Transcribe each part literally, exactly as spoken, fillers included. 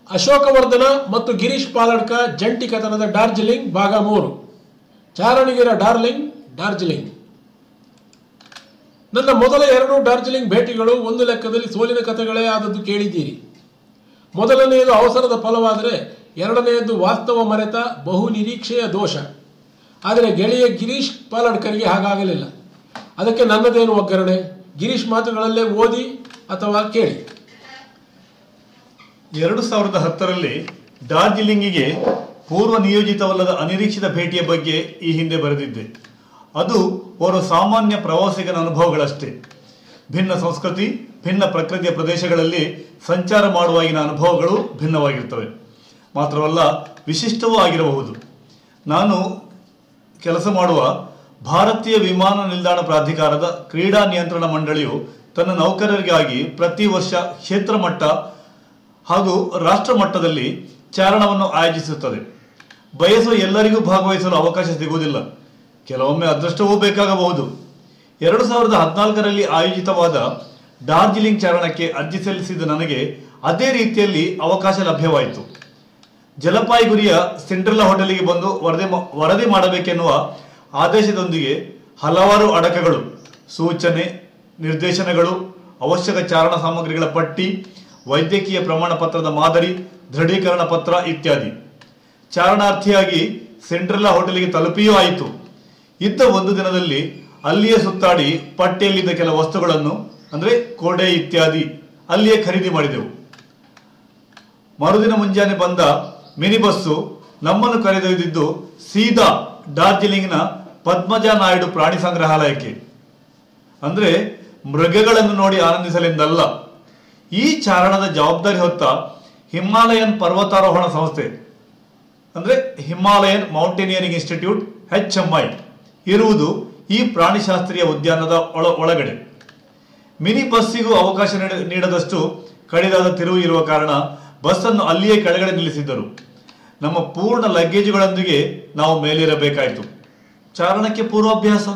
ಅಶೋಕವರ್ಧನ ಮತ್ತು ಗಿರೀಶ್ ಪಾಲಡ್ಕ ಜಂಟಿ ಕಥನದ ಡಾರ್ಜಿಲಿಂಗ್ ಭಾಗ ಮೂರು. ಚಾರಣಿಗರ ಡಾರ್ಲಿಂಗ್ ಡಾರ್ಜಿಲಿಂಗ್. ನನ್ನ ಮೊದಲ ಎರಡು ಡಾರ್ಜಿಲಿಂಗ್ ಭೇಟಿಗಳು ಒಂದು ಲೆಕ್ಕದಲ್ಲಿ ಸೋಲಿನ ಕಥೆಗಳೇ ಆದದ್ದು ಕೇಳಿದ್ದೀರಿ. ಮೊದಲನೆಯದು ಅವಸರದ ಫಲವಾದರೆ ಎರಡನೆಯದು ವಾಸ್ತವ ಮರೆತ ಬಹು ನಿರೀಕ್ಷೆಯ ದೋಷ. ಆದರೆ ಗೆಳೆಯ ಗಿರೀಶ್ ಪಾಲಡ್ಕರಿಗೆ ಹಾಗಾಗಲಿಲ್ಲ. ಅದಕ್ಕೆ ನನ್ನದೇನು ಒಗ್ಗರಣೆ. ಗಿರೀಶ್ ಮಾತುಗಳಲ್ಲೇ ಓದಿ ಅಥವಾ ಕೇಳಿ. ಎರಡು ಸಾವಿರದ ಹತ್ತರಲ್ಲಿ ಡಾರ್ಜಿಲಿಂಗಿಗೆ ಪೂರ್ವ ನಿಯೋಜಿತವಲ್ಲದ ಅನಿರೀಕ್ಷಿತ ಭೇಟಿಯ ಬಗ್ಗೆ ಈ ಹಿಂದೆ ಬರೆದಿದ್ದೆ. ಅದು ಓರ್ವ ಸಾಮಾನ್ಯ ಪ್ರವಾಸಿಗನ ಅನುಭವಗಳಷ್ಟೇ. ಭಿನ್ನ ಸಂಸ್ಕೃತಿ, ಭಿನ್ನ ಪ್ರಕೃತಿಯ ಪ್ರದೇಶಗಳಲ್ಲಿ ಸಂಚಾರ ಮಾಡುವಾಗಿನ ಅನುಭವಗಳು ಭಿನ್ನವಾಗಿರ್ತವೆ. ಮಾತ್ರವಲ್ಲ, ವಿಶಿಷ್ಟವೂ ಆಗಿರಬಹುದು. ನಾನು ಕೆಲಸ ಮಾಡುವ ಭಾರತೀಯ ವಿಮಾನ ನಿಲ್ದಾಣ ಪ್ರಾಧಿಕಾರದ ಕ್ರೀಡಾ ನಿಯಂತ್ರಣ ಮಂಡಳಿಯು ತನ್ನ ನೌಕರರಿಗಾಗಿ ಪ್ರತಿ ವರ್ಷ ಕ್ಷೇತ್ರ ಮಟ್ಟ ಹಾಗೂ ರಾಷ್ಟ್ರ ಮಟ್ಟದಲ್ಲಿ ಚಾರಣವನ್ನು ಆಯೋಜಿಸುತ್ತದೆ. ಬಯಸುವ ಎಲ್ಲರಿಗೂ ಭಾಗವಹಿಸಲು ಅವಕಾಶ ಸಿಗುವುದಿಲ್ಲ. ಕೆಲವೊಮ್ಮೆ ಅದೃಷ್ಟವೂ ಬೇಕಾಗಬಹುದು. ಎರಡು ಸಾವಿರದ ಹದಿನಾಲ್ಕರಲ್ಲಿ ಆಯೋಜಿತವಾದ ಡಾರ್ಜಿಲಿಂಗ್ ಚಾರಣಕ್ಕೆ ಅರ್ಜಿ ಸಲ್ಲಿಸಿದ ನನಗೆ ಅದೇ ರೀತಿಯಲ್ಲಿ ಅವಕಾಶ ಲಭ್ಯವಾಯಿತು. ಜಲಪಾಯಿಗುರಿಯ ಸಿಂಡ್ರೆಲ್ಲಾ ಹೋಟೆಲಿಗೆ ಬಂದು ವರದಿ ವರದಿ ಮಾಡಬೇಕೆನ್ನುವ ಆದೇಶದೊಂದಿಗೆ ಹಲವಾರು ಅಡಕಗಳು, ಸೂಚನೆ, ನಿರ್ದೇಶನಗಳು, ಅವಶ್ಯಕ ಚಾರಣ ಸಾಮಗ್ರಿಗಳ ಪಟ್ಟಿ, ವೈದ್ಯಕೀಯ ಪ್ರಮಾಣ ಪತ್ರದ ಮಾದರಿ, ದೃಢೀಕರಣ ಪತ್ರ ಇತ್ಯಾದಿ. ಚಾರಣಾರ್ಥಿಯಾಗಿ ಸಿಂಡ್ರೆಲ್ಲಾ ಹೋಟೆಲಿಗೆ ತಲುಪಿಯೂ ಆಯಿತು. ಇದ್ದ ಒಂದು ದಿನದಲ್ಲಿ ಅಲ್ಲಿಯೇ ಸುತ್ತಾಡಿ ಪಟ್ಟಿಯಲ್ಲಿದ್ದ ಕೆಲ ವಸ್ತುಗಳನ್ನು ಅಂದರೆ ಕೋಡೆ ಇತ್ಯಾದಿ ಅಲ್ಲಿಯೇ ಖರೀದಿ ಮಾಡಿದೆವು. ಮರುದಿನ ಮುಂಜಾನೆ ಬಂದ ಮಿನಿ ಬಸ್ಸು ನಮ್ಮನ್ನು ಕರೆದೊಯ್ದಿದ್ದು ಸೀದಾ ಡಾರ್ಜಿಲಿಂಗ್ನ ಪದ್ಮಜಾ ನಾಯ್ಡು ಪ್ರಾಣಿ ಸಂಗ್ರಹಾಲಯಕ್ಕೆ. ಅಂದರೆ ಮೃಗಗಳನ್ನು ನೋಡಿ ಆನಂದಿಸಲೆಂದಲ್ಲ. ಈ ಚಾರಣದ ಜವಾಬ್ದಾರಿ ಹೊತ್ತ ಹಿಮಾಲಯನ್ ಪರ್ವತಾರೋಹಣ ಸಂಸ್ಥೆ ಅಂದರೆ Himalayan Mountaineering Institute H M I ಇರುವುದು ಈ ಪ್ರಾಣಿಶಾಸ್ತ್ರೀಯ ಉದ್ಯಾನದ ಒಳ ಒಳಗಡೆ. ಮಿನಿ ಬಸ್ಸಿಗೂ ಅವಕಾಶ ನೀಡದಷ್ಟು ಕಡಿದಾದ ತಿರುವು ಇರುವ ಕಾರಣ ಬಸ್ಸನ್ನು ಅಲ್ಲಿಯೇ ಕೆಳಗಡೆ ನಿಲ್ಲಿಸಿದ್ದರು. ನಮ್ಮ ಪೂರ್ಣ ಲಗೇಜುಗಳೊಂದಿಗೆ ನಾವು ಮೇಲೇರಬೇಕಾಯಿತು. ಚಾರಣಕ್ಕೆ ಪೂರ್ವಾಭ್ಯಾಸ.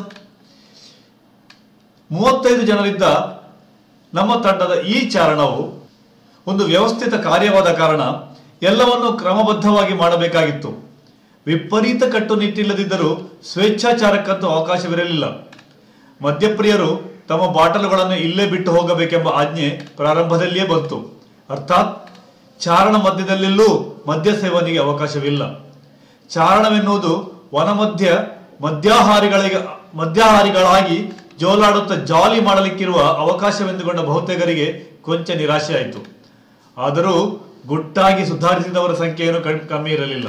ಮೂವತ್ತೈದು ಜನರಿದ್ದ ನಮ್ಮ ತಂಡದ ಈ ಚಾರಣವು ಒಂದು ವ್ಯವಸ್ಥಿತ ಕಾರ್ಯವಾದ ಕಾರಣ ಎಲ್ಲವನ್ನು ಕ್ರಮಬದ್ಧವಾಗಿ ಮಾಡಬೇಕಾಗಿತ್ತು. ವಿಪರೀತ ಕಟ್ಟುನಿಟ್ಟಿಲ್ಲದಿದ್ದರೂ ಸ್ವೇಚ್ಛಾಚಾರಕ್ಕಂತೂ ಅವಕಾಶವಿರಲಿಲ್ಲ. ಮದ್ಯಪ್ರಿಯರು ತಮ್ಮ ಬಾಟಲುಗಳನ್ನು ಇಲ್ಲೇ ಬಿಟ್ಟು ಹೋಗಬೇಕೆಂಬ ಆಜ್ಞೆ ಪ್ರಾರಂಭದಲ್ಲಿಯೇ ಬಂತು. ಅರ್ಥಾತ್ ಚಾರಣ ಮಧ್ಯದಲ್ಲೆಲ್ಲೂ ಮದ್ಯ ಸೇವನೆಗೆ ಅವಕಾಶವಿಲ್ಲ. ಚಾರಣವೆನ್ನುವುದು ವನಮಧ್ಯ ಮದ್ಯಾಹಾರಿಗಳಿಗೆ ಮದ್ಯಾಹಾರಿಗಳಾಗಿ ಜೋಲಾಡುತ್ತಾ ಜಾಲಿ ಮಾಡಲಿಕ್ಕಿರುವ ಅವಕಾಶವೆಂದುಕೊಂಡ ಬಹುತೇಕರಿಗೆ ಕೊಂಚ ನಿರಾಶೆಯಾಯಿತು. ಆದರೂ ಗುಟ್ಟಾಗಿ ಸುಧಾರಿಸಿದವರ ಸಂಖ್ಯೆಯನ್ನು ಕಮ್ಮಿ ಇರಲಿಲ್ಲ.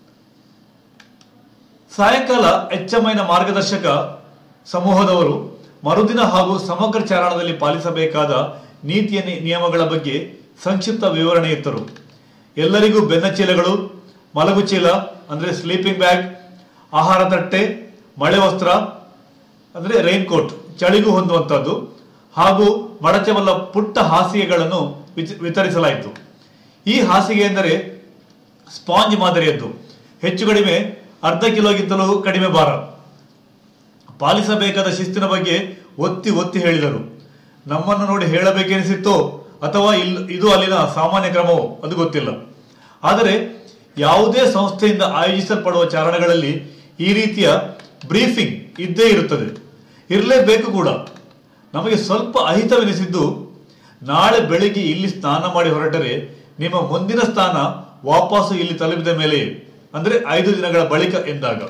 ಸಾಯಂಕಾಲ ಎಚ್ ಎಂ ಐನ ಮಾರ್ಗದರ್ಶಕ ಸಮೂಹದವರು ಮರುದಿನ ಹಾಗೂ ಸಮಗ್ರ ಚಾರಣದಲ್ಲಿ ಪಾಲಿಸಬೇಕಾದ ನೀತಿಯ ನಿಯಮಗಳ ಬಗ್ಗೆ ಸಂಕ್ಷಿಪ್ತ ವಿವರಣೆ ಇತ್ತರು. ಎಲ್ಲರಿಗೂ ಬೆನ್ನಚೀಲಗಳು, ಮಲಗು ಚೀಲ ಅಂದರೆ ಸ್ಲೀಪಿಂಗ್ ಬ್ಯಾಗ್, ಆಹಾರ ತಟ್ಟೆ, ಮಳೆ ವಸ್ತ್ರ ಅಂದರೆ ರೈನ್ ಕೋಟ್ ಚಳಿಗೂ ಹೊಂದುವಂಥದ್ದು ಹಾಗೂ ಮಡಚಬಲ್ಲ ಪುಟ್ಟ ಹಾಸಿಗೆಗಳನ್ನು ವಿತರಿಸಲಾಯಿತು. ಈ ಹಾಸಿಗೆ ಎಂದರೆ ಸ್ಪಾಂಜ್ ಮಾದರಿಯದ್ದು. ಹೆಚ್ಚು ಕಡಿಮೆ ಅರ್ಧ ಕಿಲೋಗಿಂತಲೂ ಕಡಿಮೆ ಭಾರ. ಪಾಲಿಸಬೇಕಾದ ಶಿಸ್ತಿನ ಬಗ್ಗೆ ಒತ್ತಿ ಒತ್ತಿ ಹೇಳಿದರು. ನಮ್ಮನ್ನು ನೋಡಿ ಹೇಳಬೇಕೆನಿಸಿತ್ತೋ ಅಥವಾ ಇಲ್ ಇದು ಅಲ್ಲಿನ ಸಾಮಾನ್ಯ ಕ್ರಮವೋ ಅದು ಗೊತ್ತಿಲ್ಲ. ಆದರೆ ಯಾವುದೇ ಸಂಸ್ಥೆಯಿಂದ ಆಯೋಜಿಸಲ್ಪಡುವ ಚಾರಣಗಳಲ್ಲಿ ಈ ರೀತಿಯ ಬ್ರೀಫಿಂಗ್ ಇದ್ದೇ ಇರುತ್ತದೆ, ಇರಲೇಬೇಕು ಕೂಡ. ನಮಗೆ ಸ್ವಲ್ಪ ಅಹಿತವೆನಿಸಿದ್ದು, ನಾಳೆ ಬೆಳಿಗ್ಗೆ ಇಲ್ಲಿ ಸ್ನಾನ ಮಾಡಿ ಹೊರಟರೆ ನಿಮ್ಮ ಮುಂದಿನ ಸ್ಥಾನ ವಾಪಸ್ಸು ಇಲ್ಲಿ ತಲುಪಿದ ಮೇಲೆ ಅಂದರೆ ಐದು ದಿನಗಳ ಬಳಿಕ ಎಂದಾಗ.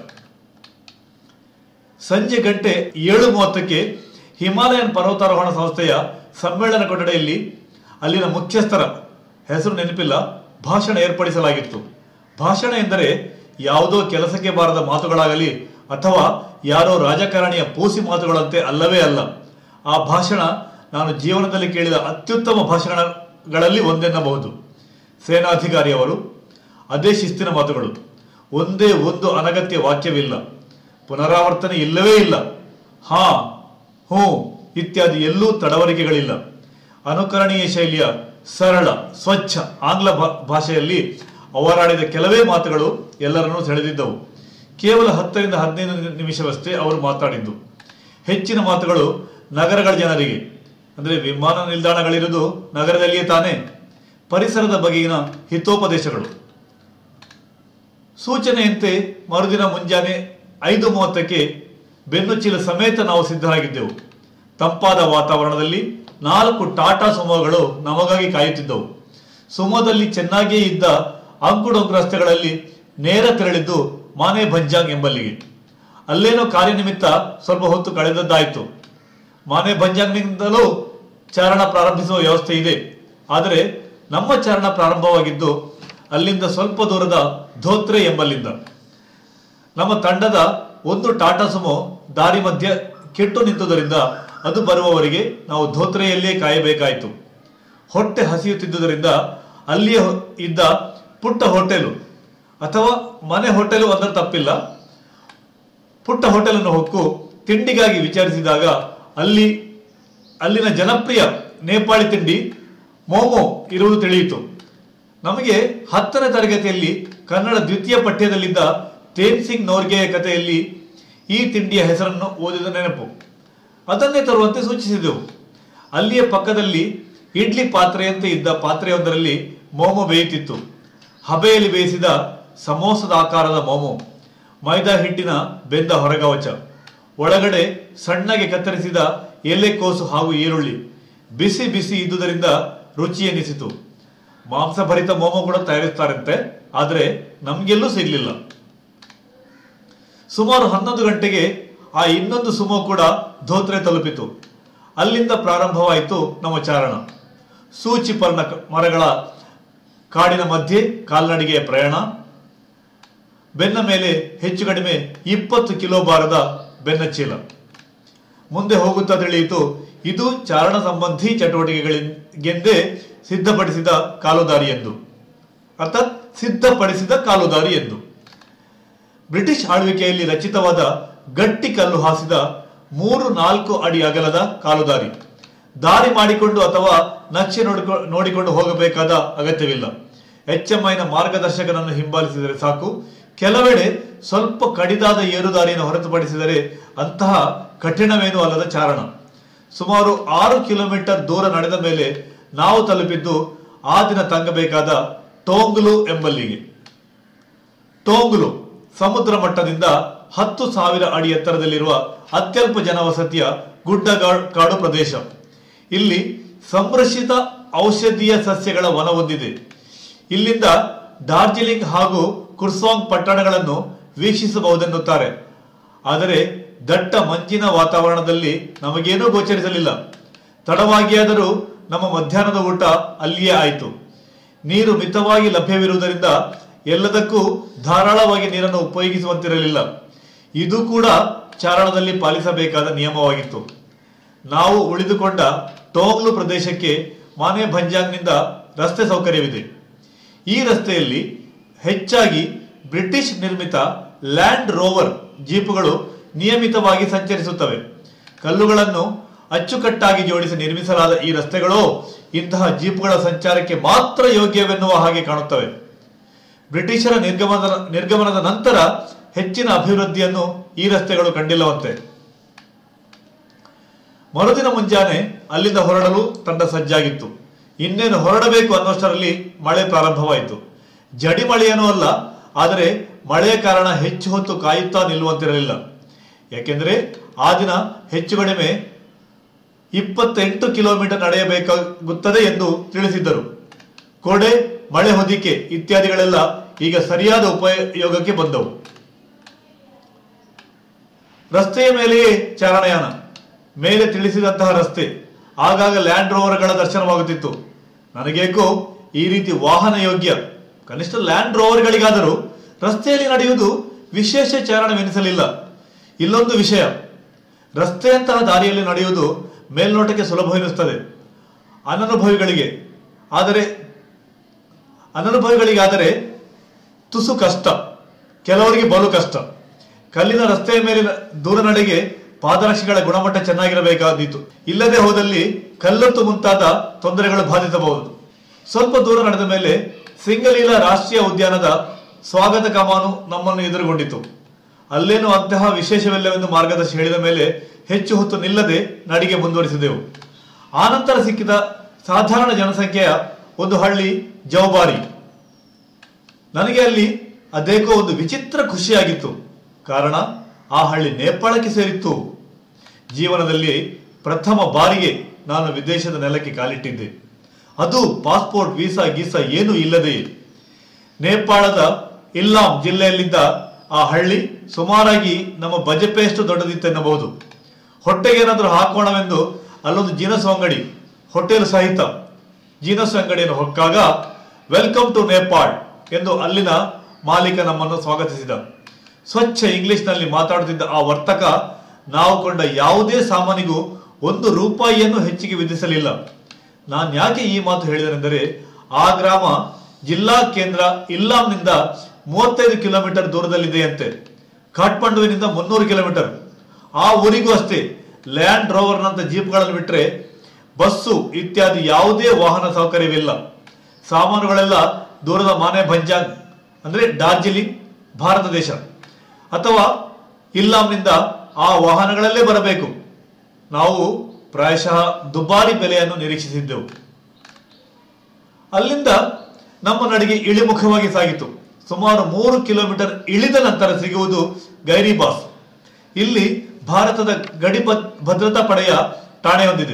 ಸಂಜೆ ಗಂಟೆ ಏಳು ಮೂವತ್ತಕ್ಕೆ ಹಿಮಾಲಯನ್ ಪರ್ವತಾರೋಹಣ ಸಂಸ್ಥೆಯ ಸಮ್ಮೇಳನ ಕೊಠಡಿಯಲ್ಲಿ ಅಲ್ಲಿನ ಮುಖ್ಯಸ್ಥರ ಹೆಸರು ನೆನಪಿಲ್ಲ ಭಾಷಣ ಏರ್ಪಡಿಸಲಾಗಿತ್ತು. ಭಾಷಣ ಎಂದರೆ ಯಾವುದೋ ಕೆಲಸಕ್ಕೆ ಬಾರದ ಮಾತುಗಳಾಗಲಿ ಅಥವಾ ಯಾರೋ ರಾಜಕಾರಣಿಯ ಪೂಸಿ ಮಾತುಗಳಂತೆ ಅಲ್ಲವೇ ಅಲ್ಲ. ಆ ಭಾಷಣ ನಾನು ಜೀವನದಲ್ಲಿ ಕೇಳಿದ ಅತ್ಯುತ್ತಮ ಭಾಷಣಗಳಲ್ಲಿ ಒಂದೆನ್ನಬಹುದು. ಸೇನಾಧಿಕಾರಿಯವರು ಅದೇ ಶಿಸ್ತಿನ ಮಾತುಗಳು. ಒಂದೇ ಒಂದು ಅನಗತ್ಯ ವಾಕ್ಯವಿಲ್ಲ, ಪುನರಾವರ್ತನೆ ಇಲ್ಲವೇ ಇಲ್ಲ. ಹಾ, ಹೂ ಇತ್ಯಾದಿ ಎಲ್ಲೂ ತಡವರಿಕೆಗಳಿಲ್ಲ. ಅನುಕರಣೀಯ ಶೈಲಿಯ ಸರಳ ಸ್ವಚ್ಛ ಆಂಗ್ಲ ಭಾಷೆಯಲ್ಲಿ ಅವರಾಡಿದ ಕೆಲವೇ ಮಾತುಗಳು ಎಲ್ಲರನ್ನೂ ಸೆಳೆದಿದ್ದವು. ಕೇವಲ ಹತ್ತರಿಂದ ಹದಿನೈದು ನಿಮಿಷವಷ್ಟೇ ಅವರು ಮಾತಾಡಿದ್ದು. ಹೆಚ್ಚಿನ ಮಾತುಗಳು ನಗರಗಳ ಜನರಿಗೆ, ಅಂದರೆ ವಿಮಾನ ನಿಲ್ದಾಣಗಳಿರುವುದು ನಗರದಲ್ಲಿಯೇ ತಾನೇ, ಪರಿಸರದ ಬಗೆಗಿನ ಹಿತೋಪದೇಶಗಳು. ಸೂಚನೆಯಂತೆ ಮರುದಿನ ಮುಂಜಾನೆ ಐದು ಮೂವತ್ತಕ್ಕೆ ಬೆನ್ನುಚೀಲ ಸಮೇತ ನಾವು ಸಿದ್ಧರಾಗಿದ್ದೆವು. ತಂಪಾದ ವಾತಾವರಣದಲ್ಲಿ ನಾಲ್ಕು ಟಾಟಾ ಸುಮೋಗಳು ನಮಗಾಗಿ ಕಾಯುತ್ತಿದ್ದವು. ಸುಮೋದಲ್ಲಿ ಚೆನ್ನಾಗಿಯೇ ಇದ್ದ ಅಂಕುಡೊಂಕು ರಸ್ತೆಗಳಲ್ಲಿ ನೇರ ತೆರಳಿದ್ದು ಮಾನೆ ಭಂಜಾಂಗ್ ಎಂಬಲ್ಲಿಗೆ. ಅಲ್ಲೇನೋ ಕಾರ್ಯನಿಮಿತ್ತ ಸ್ವಲ್ಪ ಹೊತ್ತು ಕಳೆದದ್ದಾಯಿತು. ಮಾನೆ ಭಂಜಾಂಗ್ನಿಂದಲೂ ಚಾರಣ ಪ್ರಾರಂಭಿಸುವ ವ್ಯವಸ್ಥೆ ಇದೆ. ಆದರೆ ನಮ್ಮ ಚಾರಣ ಪ್ರಾರಂಭವಾಗಿದ್ದು ಅಲ್ಲಿಂದ ಸ್ವಲ್ಪ ದೂರದ ಧೋತ್ರೆ ಎಂಬಲ್ಲಿಂದ. ನಮ್ಮ ತಂಡದ ಒಂದು ಟಾಟಾ ಸುಮೋ ದಾರಿ ಮಧ್ಯೆ ಕೆಟ್ಟು ನಿಂತುದರಿಂದ ಅದು ಬರುವವರೆಗೆ ನಾವು ಧೋತ್ರೆಯಲ್ಲೇ ಕಾಯಬೇಕಾಯಿತು. ಹೊಟ್ಟೆ ಹಸಿಯುತ್ತಿದ್ದುದರಿಂದ ಅಲ್ಲಿಯೇ ಇದ್ದ ಪುಟ್ಟ ಹೋಟೆಲು ಅಥವಾ ಮನೆ ಹೋಟೆಲು ಅಂದ್ರೆ ತಪ್ಪಿಲ್ಲ, ಪುಟ್ಟ ಹೋಟೆಲನ್ನು ಹೊಕ್ಕು ತಿಂಡಿಗಾಗಿ ವಿಚಾರಿಸಿದಾಗ ಅಲ್ಲಿ ಅಲ್ಲಿನ ಜನಪ್ರಿಯ ನೇಪಾಳಿ ತಿಂಡಿ ಮೋಮೋ ಇರುವುದು ತಿಳಿಯಿತು. ನಮಗೆ ಹತ್ತನೇ ತರಗತಿಯಲ್ಲಿ ಕನ್ನಡ ದ್ವಿತೀಯ ಪಠ್ಯದಲ್ಲಿದ್ದ ತೇನ್ ಸಿಂಗ್ ನೋರ್ಗೆಯ ಕಥೆಯಲ್ಲಿ ಈ ತಿಂಡಿಯ ಹೆಸರನ್ನು ಓದಿದ ನೆನಪು. ಅದನ್ನೇ ತರುವಂತೆ ಸೂಚಿಸಿದೆವು. ಅಲ್ಲಿಯ ಪಕ್ಕದಲ್ಲಿ ಇಡ್ಲಿ ಪಾತ್ರೆಯಂತೆ ಇದ್ದ ಪಾತ್ರೆಯೊಂದರಲ್ಲಿ ಮೋಮೋ ಬೇಯುತ್ತಿತ್ತು. ಹಬೆಯಲ್ಲಿ ಬೇಯಿಸಿದ ಸಮೋಸದ ಆಕಾರದ ಮೋಮೋ, ಮೈದಾ ಹಿಟ್ಟಿನ ಬೆಂದ ಹೊರಗವಚ, ಒಳಗಡೆ ಸಣ್ಣಗೆ ಕತ್ತರಿಸಿದ ಎಲೆಕೋಸು ಹಾಗೂ ಈರುಳ್ಳಿ ಬಿಸಿ ಬಿಸಿ ಇದ್ದುದರಿಂದ ರುಚಿ ಎನಿಸಿತು. ಮಾಂಸಭರಿತ ಮೋಮೋ ಕೂಡ ತಯಾರಿಸ್ತಾರಂತೆ, ಆದರೆ ನಮ್ಗೆಲ್ಲೂ ಸಿಗ್ಲಿಲ್ಲ. ಸುಮಾರು ಹನ್ನೊಂದು ಗಂಟೆಗೆ ಆ ಇನ್ನೊಂದು ಸುಮೋ ಕೂಡ ಧೋತ್ರೆ ತಲುಪಿತು. ಅಲ್ಲಿಂದ ಪ್ರಾರಂಭವಾಯಿತು ನಮ್ಮ ಚಾರಣ. ಸೂಚಿ ಪರ್ಣ ಮರಗಳ ಕಾಡಿನ ಮಧ್ಯೆ ಕಾಲ್ನಡಿಗೆಯ ಪ್ರಯಾಣ. ಬೆನ್ನ ಮೇಲೆ ಹೆಚ್ಚು ಕಡಿಮೆ ಇಪ್ಪತ್ತು ಕಿಲೋ ಭಾರದ ಬೆನ್ನ ಚೀಲ. ಮುಂದೆ ಹೋಗುತ್ತಾ ತಿಳಿಯಿತು ಇದು ಚಾರಣ ಸಂಬಂಧಿ ಚಟುವಟಿಕೆಗಳಿಗೆಂದೇ ಸಿದ್ಧಪಡಿಸಿದ ಕಾಲುದಾರಿ ಎಂದು, ಅರ್ಥಾತ್ ಸಿದ್ಧಪಡಿಸಿದ ಕಾಲುದಾರಿ ಎಂದು. ಬ್ರಿಟಿಷ್ ಆಳ್ವಿಕೆಯಲ್ಲಿ ರಚಿತವಾದ ಗಟ್ಟಿ ಕಲ್ಲು ಹಾಸಿದ ಮೂರು ನಾಲ್ಕು ಅಡಿ ಅಗಲದ ಕಾಲುದಾರಿ. ದಾರಿ ಮಾಡಿಕೊಂಡು ಅಥವಾ ನಕ್ಷೆ ನೋಡಿಕೊ ನೋಡಿಕೊಂಡು ಹೋಗಬೇಕಾದ ಅಗತ್ಯವಿಲ್ಲ. ಎಚ್ ಎಂ ಐನ ಮಾರ್ಗದರ್ಶಕನನ್ನು ಹಿಂಬಾಲಿಸಿದರೆ ಸಾಕು. ಕೆಲವೆಡೆ ಸ್ವಲ್ಪ ಕಡಿದಾದ ಏರುದಾರಿಯನ್ನು ಹೊರತುಪಡಿಸಿದರೆ ಅಂತಹ ಕಠಿಣವೇನೂ ಅಲ್ಲದ ಚಾರಣ. ಸುಮಾರು ಆರು ಕಿಲೋಮೀಟರ್ ದೂರ ನಡೆದ ಮೇಲೆ ನಾವು ತಲುಪಿದ್ದು ಆ ದಿನ ತಂಗಬೇಕಾದ ಟೋಂಗ್ಲು ಎಂಬಲ್ಲಿಗೆ. ಟೋಂಗ್ಲು ಸಮುದ್ರ ಮಟ್ಟದಿಂದ ಹತ್ತು ಸಾವಿರ ಅಡಿ ಎತ್ತರದಲ್ಲಿರುವ ಅತ್ಯಲ್ಪ ಜನವಸತಿಯ ಗುಡ್ಡ ಕಾಡು ಪ್ರದೇಶ. ಇಲ್ಲಿ ಸಂರಕ್ಷಿತ ಔಷಧೀಯ ಸಸ್ಯಗಳ ವನ ಹೊಂದಿದೆ. ಇಲ್ಲಿಂದ ಡಾರ್ಜಿಲಿಂಗ್ ಹಾಗೂ ಕುರ್ಸಾಂಗ್ ಪಟ್ಟಣಗಳನ್ನು ವೀಕ್ಷಿಸಬಹುದೆನ್ನುತ್ತಾರೆ. ಆದರೆ ದಟ್ಟ ಮಂಜಿನ ವಾತಾವರಣದಲ್ಲಿ ನಮಗೇನೂ ಗೋಚರಿಸಲಿಲ್ಲ. ತಡವಾಗಿಯಾದರೂ ನಮ್ಮ ಮಧ್ಯಾಹ್ನದ ಊಟ ಅಲ್ಲಿಯೇ ಆಯಿತು. ನೀರು ಮಿತವಾಗಿ ಲಭ್ಯವಿರುವುದರಿಂದ ಎಲ್ಲದಕ್ಕೂ ಧಾರಾಳವಾಗಿ ನೀರನ್ನು ಉಪಯೋಗಿಸುವಂತಿರಲಿಲ್ಲ. ಇದು ಕೂಡ ಚಾರಣದಲ್ಲಿ ಪಾಲಿಸಬೇಕಾದ ನಿಯಮವಾಗಿತ್ತು. ನಾವು ಉಳಿದುಕೊಂಡ ಟೋಂಗ್ಲು ಪ್ರದೇಶಕ್ಕೆ ಮಾನೆ ಭಂಜಾಂಗ್ನಿಂದ ರಸ್ತೆ ಸೌಕರ್ಯವಿದೆ. ಈ ರಸ್ತೆಯಲ್ಲಿ ಹೆಚ್ಚಾಗಿ ಬ್ರಿಟಿಷ್ ನಿರ್ಮಿತ ಲ್ಯಾಂಡ್ ರೋವರ್ ಜೀಪುಗಳು ನಿಯಮಿತವಾಗಿ ಸಂಚರಿಸುತ್ತವೆ. ಕಲ್ಲುಗಳನ್ನು ಅಚ್ಚುಕಟ್ಟಾಗಿ ಜೋಡಿಸಿ ನಿರ್ಮಿಸಲಾದ ಈ ರಸ್ತೆಗಳು ಇಂತಹ ಜೀಪುಗಳ ಸಂಚಾರಕ್ಕೆ ಮಾತ್ರ ಯೋಗ್ಯವೆನ್ನುವ ಹಾಗೆ ಕಾಣುತ್ತವೆ. ಬ್ರಿಟಿಷರ ನಿರ್ಗಮನದ ನಿರ್ಗಮನದ ನಂತರ ಹೆಚ್ಚಿನ ಅಭಿವೃದ್ಧಿಯನ್ನು ಈ ರಸ್ತೆಗಳು ಕಂಡಿಲ್ಲವಂತೆ. ಮರುದಿನ ಮುಂಜಾನೆ ಅಲ್ಲಿಂದ ಹೊರಡಲು ತಂಡ ಸಜ್ಜಾಗಿತ್ತು. ಇನ್ನೇನು ಹೊರಡಬೇಕು ಅನ್ನೋಷ್ಟರಲ್ಲಿ ಮಳೆ ಪ್ರಾರಂಭವಾಯಿತು. ಜಡಿ ಮಳೆಯೇನೂ ಅಲ್ಲ, ಆದರೆ ಮಳೆಯ ಕಾರಣ ಹೆಚ್ಚು ಹೊತ್ತು ಕಾಯುತ್ತಾ ನಿಲ್ಲುವಂತಿರಲಿಲ್ಲ. ಯಾಕೆಂದ್ರೆ ಆ ದಿನ ಹೆಚ್ಚು ಕಡಿಮೆ ಇಪ್ಪತ್ತೆಂಟು ಕಿಲೋಮೀಟರ್ ನಡೆಯಬೇಕಾಗುತ್ತದೆ ಎಂದು ತಿಳಿಸಿದ್ದರು. ಕೊಡೆ, ಮಳೆ ಹೊದಿಕೆ ಇತ್ಯಾದಿಗಳೆಲ್ಲ ಈಗ ಸರಿಯಾದ ಉಪಯೋಗಕ್ಕೆ ಬಂದವು. ರಸ್ತೆಯ ಮೇಲೆಯೇ ಚಾರಣಯಾನ. ಮೇಲೆ ತಿಳಿಸಿದಂತಹ ರಸ್ತೆ. ಆಗಾಗ ಲ್ಯಾಂಡ್ ರೋವರ್ಗಳ ದರ್ಶನವಾಗುತ್ತಿತ್ತು. ನನಗೇಕೋ ಈ ರೀತಿ ವಾಹನ ಯೋಗ್ಯ, ಕನಿಷ್ಠ ಲ್ಯಾಂಡ್ ರೋವರ್ಗಳಿಗಾದರೂ ರಸ್ತೆಯಲ್ಲಿ ನಡೆಯುವುದು ವಿಶೇಷ ಚಾರಣವೆನಿಸಲಿಲ್ಲ. ಇಲ್ಲೊಂದು ವಿಷಯ, ರಸ್ತೆಯಂತಹ ದಾರಿಯಲ್ಲಿ ನಡೆಯುವುದು ಮೇಲ್ನೋಟಕ್ಕೆ ಸುಲಭವೆನಿಸುತ್ತದೆ ಅನನುಭವಿಗಳಿಗೆ, ಆದರೆ ಅನನುಭವಿಗಳಿಗಾದರೆ ತುಸು ಕಷ್ಟ, ಕೆಲವರಿಗೆ ಬಲು ಕಷ್ಟ. ಕಲ್ಲಿನ ರಸ್ತೆಯ ಮೇಲೆ ದೂರ ನಡೆಗೆ ಪಾದರಕ್ಷೆಗಳ ಗುಣಮಟ್ಟ ಚೆನ್ನಾಗಿರಬೇಕಾದೀತು. ಇಲ್ಲದೆ ಹೋದಲ್ಲಿ ಕಲ್ಲತ್ತು ಮುಂತಾದ ತೊಂದರೆಗಳು ಬಾಧಿಸಬಹುದು. ಸ್ವಲ್ಪ ದೂರ ನಡೆದ ಮೇಲೆ ಸಿಂಗಲೀಲಾ ರಾಷ್ಟ್ರೀಯ ಉದ್ಯಾನದ ಸ್ವಾಗತ ಕಮಾನು ನಮ್ಮನ್ನು ಎದುರುಗೊಂಡಿತು. ಅಲ್ಲೇನು ಅಂತಹ ವಿಶೇಷವಿಲ್ಲವೆಂದು ಮಾರ್ಗದರ್ಶಿ ಹೇಳಿದ ಮೇಲೆ ಹೆಚ್ಚು ಹೊತ್ತು ನಿಲ್ಲದೆ ನಡಿಗೆ ಮುಂದುವರಿಸಿದೆವು. ಆನಂತರ ಸಿಕ್ಕಿದ ಸಾಧಾರಣ ಜನಸಂಖ್ಯೆಯ ಒಂದು ಹಳ್ಳಿ ಜೌಬಾರಿ. ನನಗೆ ಅಲ್ಲಿ ಅದೇಕೋ ಒಂದು ವಿಚಿತ್ರ ಖುಷಿಯಾಗಿತ್ತು. ಕಾರಣ ಆ ಹಳ್ಳಿ ನೇಪಾಳಕ್ಕೆ ಸೇರಿತ್ತು. ಜೀವನದಲ್ಲಿ ಪ್ರಥಮ ಬಾರಿಗೆ ನಾನು ವಿದೇಶದ ನೆಲಕ್ಕೆ ಕಾಲಿಟ್ಟಿದ್ದೆ. ಅದು ಪಾಸ್ಪೋರ್ಟ್, ವೀಸಾ ಗೀಸಾ ಏನೂ ಇಲ್ಲದೆ. ನೇಪಾಳದ ಇಲ್ಲಾಂ ಜಿಲ್ಲೆಯಲ್ಲಿದ್ದ ಆ ಹಳ್ಳಿ ಸುಮಾರಾಗಿ ನಮ್ಮ ಬಜಪೆಯಷ್ಟು ದೊಡ್ಡದಿತ್ತೆನ್ನಬಹುದು. ಹೊಟ್ಟೆಗೆ ಏನಾದರೂ ಹಾಕೋಣವೆಂದು ಅಲ್ಲೊಂದು ಜೀನಸ್ ಅಂಗಡಿ, ಹೋಟೆಲ್ ಸಹಿತ ಜೀನಸ್ ಅಂಗಡಿಯನ್ನು ಹೊಕ್ಕಾಗ ವೆಲ್ಕಮ್ ಟು ನೇಪಾಳ್ ಎಂದು ಅಲ್ಲಿನ ಮಾಲೀಕ ನಮ್ಮನ್ನು ಸ್ವಾಗತಿಸಿದ. ಸ್ವಚ್ಛ ಇಂಗ್ಲಿಷ್ನಲ್ಲಿ ಮಾತಾಡುತ್ತಿದ್ದ ಆ ವರ್ತಕ ನಾವು ಕೊಂಡ ಯಾವುದೇ ಸಾಮಾನಿಗೂ ಒಂದು ರೂಪಾಯಿಯನ್ನು ಹೆಚ್ಚಿಗೆ ವಿಧಿಸಲಿಲ್ಲ. ನಾನು ಯಾಕೆ ಈ ಮಾತು ಹೇಳಿದನೆಂದರೆ, ಆ ಗ್ರಾಮ ಜಿಲ್ಲಾ ಕೇಂದ್ರ ಇಲ್ಲಾಂನಿಂದ ಮೂವತ್ತೈದು ಕಿಲೋಮೀಟರ್ ದೂರದಲ್ಲಿದೆಯಂತೆ. ಕಾಠ್ಮಂಡುವಿನಿಂದ ಮುನ್ನೂರು ಕಿಲೋಮೀಟರ್. ಆ ಊರಿಗೂ ಅಷ್ಟೇ ಲ್ಯಾಂಡ್ ರೋವರ್ನಂತ ಜೀಪ್ಗಳನ್ನು ಬಿಟ್ಟರೆ ಬಸ್ಸು ಇತ್ಯಾದಿ ಯಾವುದೇ ವಾಹನ ಸೌಕರ್ಯವಿಲ್ಲ. ಸಾಮಾನುಗಳೆಲ್ಲ ದೂರದ ಮಾನೆ ಭಂಜಾಂಗ್ ಅಂದ್ರೆ ಡಾರ್ಜಿಲಿಂಗ್, ಭಾರತ ದೇಶ ಅಥವಾ ಇಲ್ಲಾಂನಿಂದ ಆ ವಾಹನಗಳಲ್ಲೇ ಬರಬೇಕು. ನಾವು ಪ್ರಾಯಶಃ ದುಬಾರಿ ಬೆಲೆಯನ್ನು ನಿರೀಕ್ಷಿಸಿದ್ದೆವು. ಅಲ್ಲಿಂದ ನಮ್ಮ ನಡಿಗೆ ಇಳಿಮುಖವಾಗಿ ಸಾಗಿತು. ಸುಮಾರು ಮೂರು ಕಿಲೋಮೀಟರ್ ಇಳಿದ ನಂತರ ಸಿಗುವುದು ಗೈರಿಬಾಸ್. ಇಲ್ಲಿ ಭಾರತದ ಗಡಿ ಭದ್ರತಾ ಪಡೆಯ ಠಾಣೆ ಹೊಂದಿದೆ.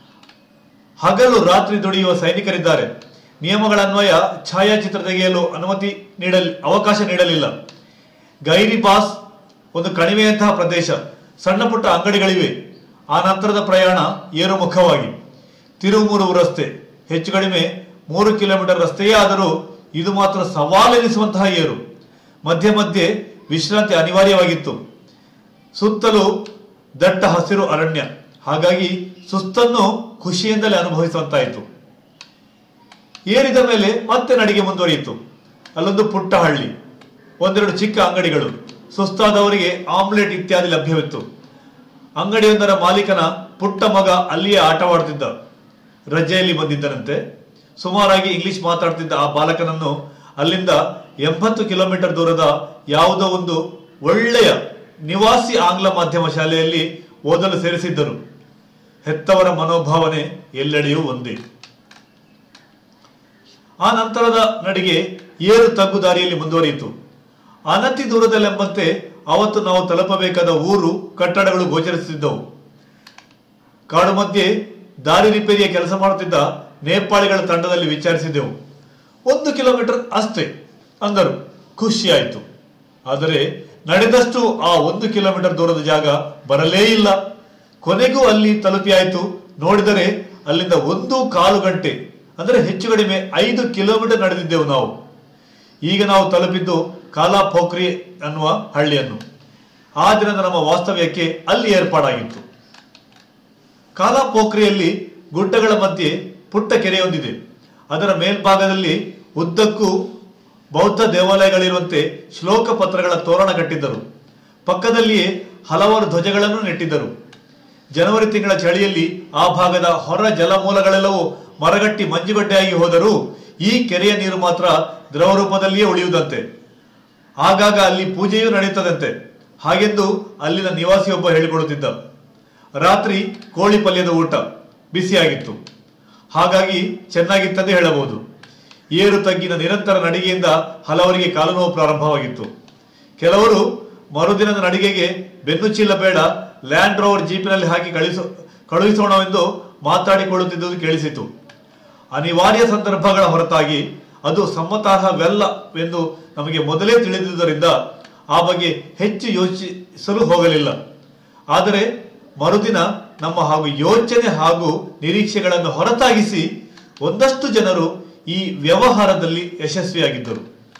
ಹಗಲು ರಾತ್ರಿ ದುಡಿಯುವ ಸೈನಿಕರಿದ್ದಾರೆ. ನಿಯಮಗಳನ್ವಯ ಛಾಯಾಚಿತ್ರ ತೆಗೆಯಲು ಅನುಮತಿ ನೀಡಲಿ ಅವಕಾಶ ನೀಡಲಿಲ್ಲ. ಗೈರಿಬಾಸ್ ಒಂದು ಕಣಿವೆಯಂತಹ ಪ್ರದೇಶ. ಸಣ್ಣ ಪುಟ್ಟ ಅಂಗಡಿಗಳಿವೆ. ಆ ನಂತರದ ಪ್ರಯಾಣ ಏರುಮುಖವಾಗಿ. ತಿರುಮುರು ರಸ್ತೆ, ಹೆಚ್ಚು ಕಡಿಮೆ ಮೂರು ಕಿಲೋಮೀಟರ್ ರಸ್ತೆಯೇ ಆದರೂ ಇದು ಮಾತ್ರ ಸವಾಲೆನಿಸುವಂತಹ ಏರು. ಮಧ್ಯೆ ಮಧ್ಯೆ ವಿಶ್ರಾಂತಿ ಅನಿವಾರ್ಯವಾಗಿತ್ತು. ಸುತ್ತಲೂ ದಟ್ಟ ಹಸಿರು ಅರಣ್ಯ. ಹಾಗಾಗಿ ಸುಸ್ತನ್ನು ಖುಷಿಯಿಂದಲೇ ಅನುಭವಿಸುವಂತಾಯಿತು. ಏರಿದ ಮೇಲೆ ಮತ್ತೆ ನಡಿಗೆ ಮುಂದುವರಿಯಿತು. ಅಲ್ಲೊಂದು ಪುಟ್ಟ ಹಳ್ಳಿ, ಒಂದೆರಡು ಚಿಕ್ಕ ಅಂಗಡಿಗಳು, ಸುಸ್ತಾದವರಿಗೆ ಆಮ್ಲೆಟ್ ಇತ್ಯಾದಿ ಲಭ್ಯವಿತ್ತು. ಅಂಗಡಿಯೊಂದರ ಮಾಲೀಕನ ಪುಟ್ಟ ಮಗ ಅಲ್ಲಿಯೇ ಆಟವಾಡುತ್ತಿದ್ದ. ರಜೆಯಲ್ಲಿ ಬಂದಿದ್ದನಂತೆ. ಸುಮಾರಾಗಿ ಇಂಗ್ಲಿಷ್ ಮಾತಾಡ್ತಿದ್ದ ಆ ಬಾಲಕನನ್ನು ಅಲ್ಲಿಂದ ಎಂಬತ್ತು ಕಿಲೋಮೀಟರ್ ದೂರದ ಯಾವುದೋ ಒಂದು ಒಳ್ಳೆಯ ನಿವಾಸಿ ಆಂಗ್ಲ ಮಾಧ್ಯಮ ಶಾಲೆಯಲ್ಲಿ ಓದಲು ಸೇರಿಸಿದ್ದರು. ಹೆತ್ತವರ ಮನೋಭಾವನೆ ಎಲ್ಲೆಡೆಯೂ ಒಂದೇ. ಆ ನಂತರದ ನಡಿಗೆ ಏರು ತಗ್ಗು ದಾರಿಯಲ್ಲಿ ಮುಂದುವರಿಯಿತು. ಅನತಿ ದೂರದಲ್ಲೆಂಬಂತೆ ಅವತ್ತು ನಾವು ತಲುಪಬೇಕಾದ ಊರು, ಕಟ್ಟಡಗಳು ಗೋಚರಿಸುತ್ತಿದ್ದವು. ಕಾಡು ಮಧ್ಯೆ ದಾರಿ ರಿಪೇರಿಯ ಕೆಲಸ ಮಾಡುತ್ತಿದ್ದ ನೇಪಾಳಿಗಳ ತಂಡದಲ್ಲಿ ವಿಚಾರಿಸಿದೆವು. ಒಂದು ಕಿಲೋಮೀಟರ್ ಅಷ್ಟೇ ಅಂದರು. ಖುಷಿಯಾಯಿತು. ಆದರೆ ನಡೆದಷ್ಟು ಆ ಒಂದು ಕಿಲೋಮೀಟರ್ ದೂರದ ಜಾಗ ಬರಲೇ ಇಲ್ಲ. ಕೊನೆಗೂ ಅಲ್ಲಿ ತಲುಪಿಯಾಯಿತು. ನೋಡಿದರೆ ಅಲ್ಲಿಂದ ಒಂದು ಕಾಲು ಗಂಟೆ ಅಂದರೆ ಹೆಚ್ಚು ಕಡಿಮೆ ಐದು ಕಿಲೋಮೀಟರ್ ನಡೆದಿದ್ದೆವು ನಾವು. ಈಗ ನಾವು ತಲುಪಿದ್ದು ಕಾಲಾ ಪೋಖ್ರಿ ಅನ್ನುವ ಹಳ್ಳಿಯನ್ನು. ಆ ದಿನದ ನಮ್ಮ ವಾಸ್ತವ್ಯಕ್ಕೆ ಅಲ್ಲಿ ಏರ್ಪಾಡಾಗಿತ್ತು. ಕಾಲಾ ಪೋಖ್ರಿಯಲ್ಲಿ ಗುಡ್ಡಗಳ ಮಧ್ಯೆ ಪುಟ್ಟ ಕೆರೆಯೊಂದಿದೆ. ಅದರ ಮೇಲ್ಭಾಗದಲ್ಲಿ ಉದ್ದಕ್ಕೂ ಬೌದ್ಧ ದೇವಾಲಯಗಳಿರುವಂತೆ ಶ್ಲೋಕ ಪತ್ರಗಳ ತೋರಣ ಕಟ್ಟಿದ್ದರು. ಪಕ್ಕದಲ್ಲಿಯೇ ಹಲವಾರು ಧ್ವಜಗಳನ್ನು ನೆಟ್ಟಿದ್ದರು. ಜನವರಿ ತಿಂಗಳ ಚಳಿಯಲ್ಲಿ ಆ ಭಾಗದ ಹೊರ ಜಲಮೂಲಗಳೆಲ್ಲವೂ ಮರಗಟ್ಟಿ ಮಂಜುಗಡ್ಡೆಯಾಗಿ ಹೋದರೂ ಈ ಕೆರೆಯ ನೀರು ಮಾತ್ರ ದ್ರವ ರೂಪದಲ್ಲಿಯೇ ಉಳಿಯುವುದಂತೆ. ಆಗಾಗ ಅಲ್ಲಿ ಪೂಜೆಯೂ ನಡೆಯುತ್ತದಂತೆ. ಹಾಗೆಂದು ಅಲ್ಲಿನ ನಿವಾಸಿಯೊಬ್ಬ ಹೇಳಿಕೊಡುತ್ತಿದ್ದ. ರಾತ್ರಿ ಕೋಳಿ ಪಲ್ಯದ ಊಟ ಬಿಸಿಯಾಗಿತ್ತು. ಹಾಗಾಗಿ ಚೆನ್ನಾಗಿತ್ತಂದೇ ಹೇಳಬಹುದು. ಏರು ತಗ್ಗಿನ ನಿರಂತರ ನಡಿಗೆಯಿಂದ ಹಲವರಿಗೆ ಕಾಲು ನೋವು ಪ್ರಾರಂಭವಾಗಿತ್ತು. ಕೆಲವರು ಮರುದಿನದ ನಡಿಗೆಗೆ ಬೆನ್ನು ಚೀಲ ಬೇಡ, ಲ್ಯಾಂಡ್ ರೋವರ್ ಜೀಪಿನಲ್ಲಿ ಹಾಕಿ ಕಳಿಸೋ ಕಳುಹಿಸೋಣವೆಂದು ಮಾತಾಡಿಕೊಳ್ಳುತ್ತಿದ್ದುದು ಕೇಳಿಸಿತು. ಅನಿವಾರ್ಯ ಸಂದರ್ಭಗಳ ಹೊರತಾಗಿ ಅದು ಸಮ್ಮತಾರ್ಹವೆಲ್ಲವೆಂದು ನಮಗೆ ಮೊದಲೇ ತಿಳಿದಿದ್ದರಿಂದ ಆ ಬಗ್ಗೆ ಹೆಚ್ಚು ಯೋಚಿಸಲು ಹೋಗಲಿಲ್ಲ. ಆದರೆ ಮರುದಿನ ನಮ್ಮ ಹಾಗೂ ಯೋಚನೆ ಹಾಗೂ ನಿರೀಕ್ಷೆಗಳನ್ನು ಹೊರತಾಗಿಸಿ ಒಂದಷ್ಟು ಜನರು ಈ ವ್ಯವಹಾರದಲ್ಲಿ ಯಶಸ್ವಿಯಾಗಿದ್ದರು.